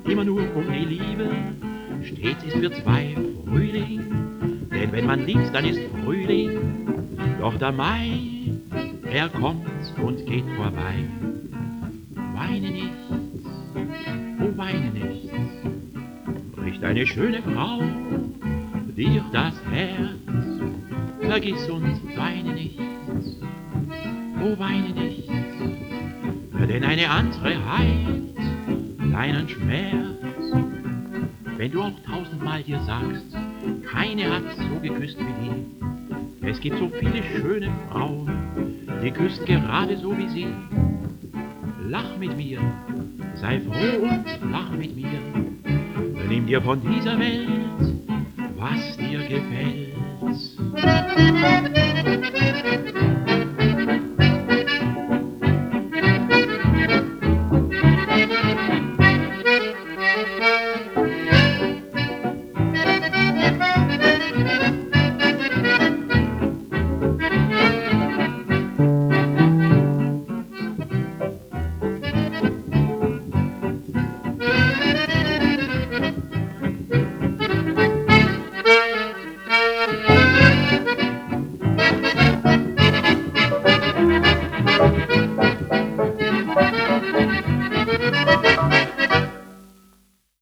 immer nur um die Liebe, stets ist für zwei Frühling, denn wenn man liebt, dann ist Frühling, doch der Mai, er kommt und geht vorbei. Weine nicht, oh weine nicht, bricht eine schöne Frau dir das Herz, vergiss und weine nicht, oh weine nicht, denn eine andere heilt deinen Schmerz. Wenn du auch 1000-mal dir sagst, keine hat so geküsst wie die, es gibt so viele schöne Frauen, die küsst gerade so wie sie. Lach mit mir, sei froh und lach mit mir, nimm dir von dieser Welt, was dir gefällt.